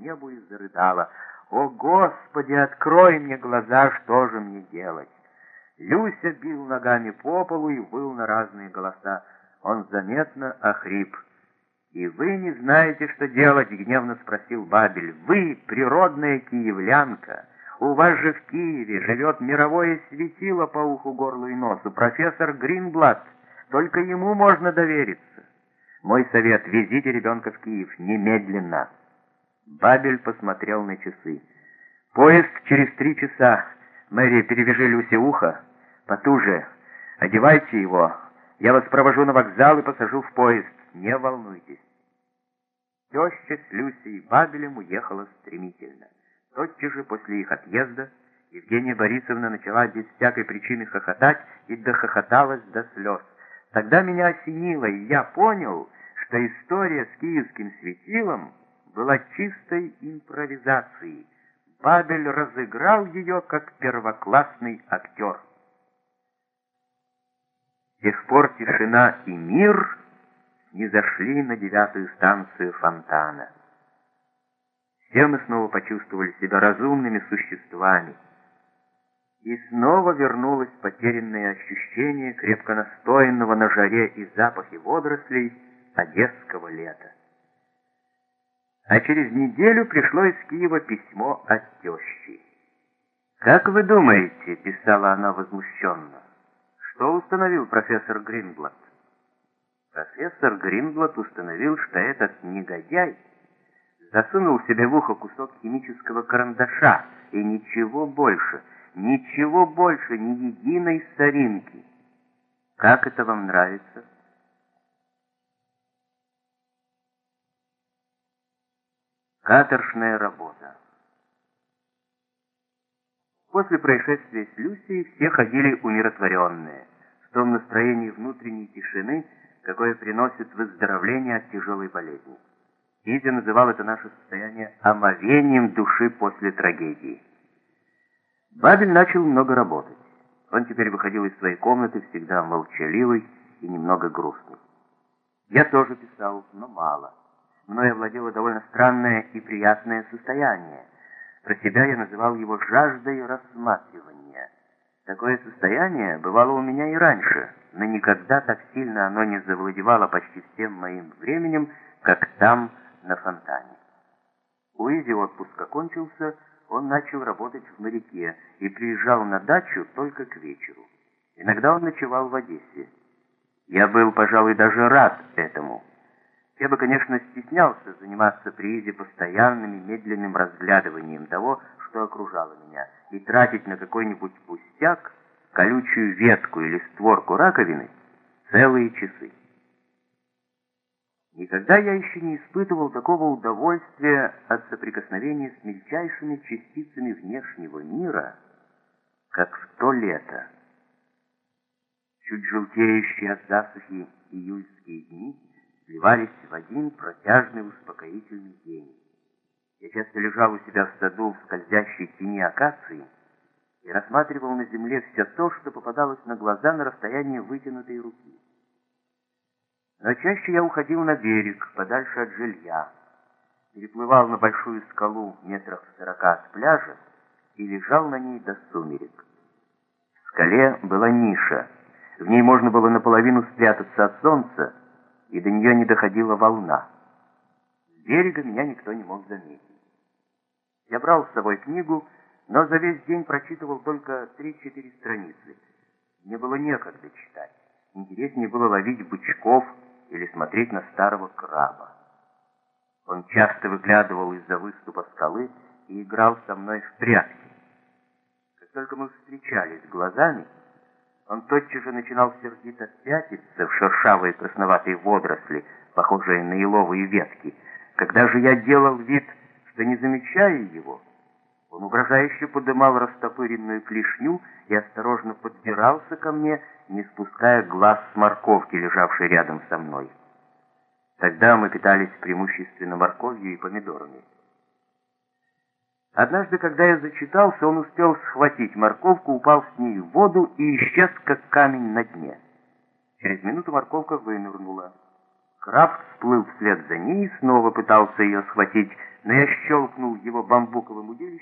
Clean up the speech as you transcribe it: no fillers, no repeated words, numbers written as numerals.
небу и зарыдала: «О, Господи, открой мне глаза, что же мне делать?» Люся бил ногами по полу и выл на разные голоса. Он заметно охрип. «И вы не знаете, что делать?» — гневно спросил Бабель. «Вы, природная киевлянка, у вас же в Киеве живет мировое светило по уху, горлу и носу, профессор Гринблат. Только ему можно довериться. Мой совет — везите ребенка в Киев немедленно». Бабель посмотрел на часы. «Поезд через 3 часа. Мэри, перевяжи Люсе ухо. Потуже. Одевайте его. Я вас провожу на вокзал и посажу в поезд. Не волнуйтесь». Теща с Люсей и Бабелем уехала стремительно. Тотчас же после их отъезда Евгения Борисовна начала без всякой причины хохотать и дохохоталась до слез. Тогда меня осенило, и я понял, что история с киевским светилом была чистой импровизацией. Бабель разыграл ее как первоклассный актер. С тех пор тишина и мир не зашли на 9-ю станцию Фонтана. Все мы снова почувствовали себя разумными существами. И снова вернулось потерянное ощущение крепко настоянного на жаре и запахе водорослей одесского лета. А через неделю пришло из Киева письмо от тещи. «Как вы думаете, — писала она возмущенно, — что установил профессор Гринблат?» Профессор Гринблат установил, что этот негодяй засунул себе в ухо кусок химического карандаша, и ничего больше, ни единой соринки. Как это вам нравится? Каторжная работа. После происшествия с Люсей все ходили умиротворенные, в том настроении внутренней тишины, какое приносит выздоровление от тяжелой болезни. Изя называл это наше состояние омовением души после трагедии. Бабель начал много работать. Он теперь выходил из своей комнаты всегда молчаливый и немного грустный. Я тоже писал, но мало. Мною овладело довольно странное и приятное состояние. Про себя я называл его жаждой рассматривания. Такое состояние бывало у меня и раньше, но никогда так сильно оно не завладевало почти всем моим временем, как там, на Фонтане. У Изи отпуск окончился, он начал работать в моряке и приезжал на дачу только к вечеру. Иногда он ночевал в Одессе. Я был, пожалуй, даже рад этому. Я бы, конечно, стеснялся заниматься при Изе постоянным медленным разглядыванием того, что окружало меня, и тратить на какой-нибудь пустяк, колючую ветку или створку раковины, целые часы. Никогда я еще не испытывал такого удовольствия от соприкосновения с мельчайшими частицами внешнего мира, как в то лето. Чуть желтеющие от засухи июльские дни сливались в один протяжный успокоительный день. Я часто лежал у себя в саду в скользящей тени акации и рассматривал на земле все то, что попадалось на глаза на расстоянии вытянутой руки. Но чаще я уходил на берег, подальше от жилья, переплывал на большую скалу метрах в 40 от пляжа и лежал на ней до сумерек. В скале была ниша, в ней можно было наполовину спрятаться от солнца, и до нее не доходила волна. С берега меня никто не мог заметить. Я брал с собой книгу, но за весь день прочитывал только 3-4 страницы. Мне было некогда читать. Интереснее было ловить бычков или смотреть на старого краба. Он часто выглядывал из-за выступа скалы и играл со мной в прятки. Как только мы встречались глазами, он тотчас же начинал сердито пятиться в шершавые красноватые водоросли, похожие на еловые ветки. Когда же я делал вид, что не замечаю его, он угрожающе подымал растопыренную клешню и осторожно подбирался ко мне, не спуская глаз с морковки, лежавшей рядом со мной. Тогда мы питались преимущественно морковью и помидорами. Однажды, когда я зачитался, он успел схватить морковку, упал с ней в воду и исчез, как камень на дне. Через минуту морковка вынырнула. Краб всплыл вслед за ней и снова пытался ее схватить, но я щелкнул его бамбуковым удилищем,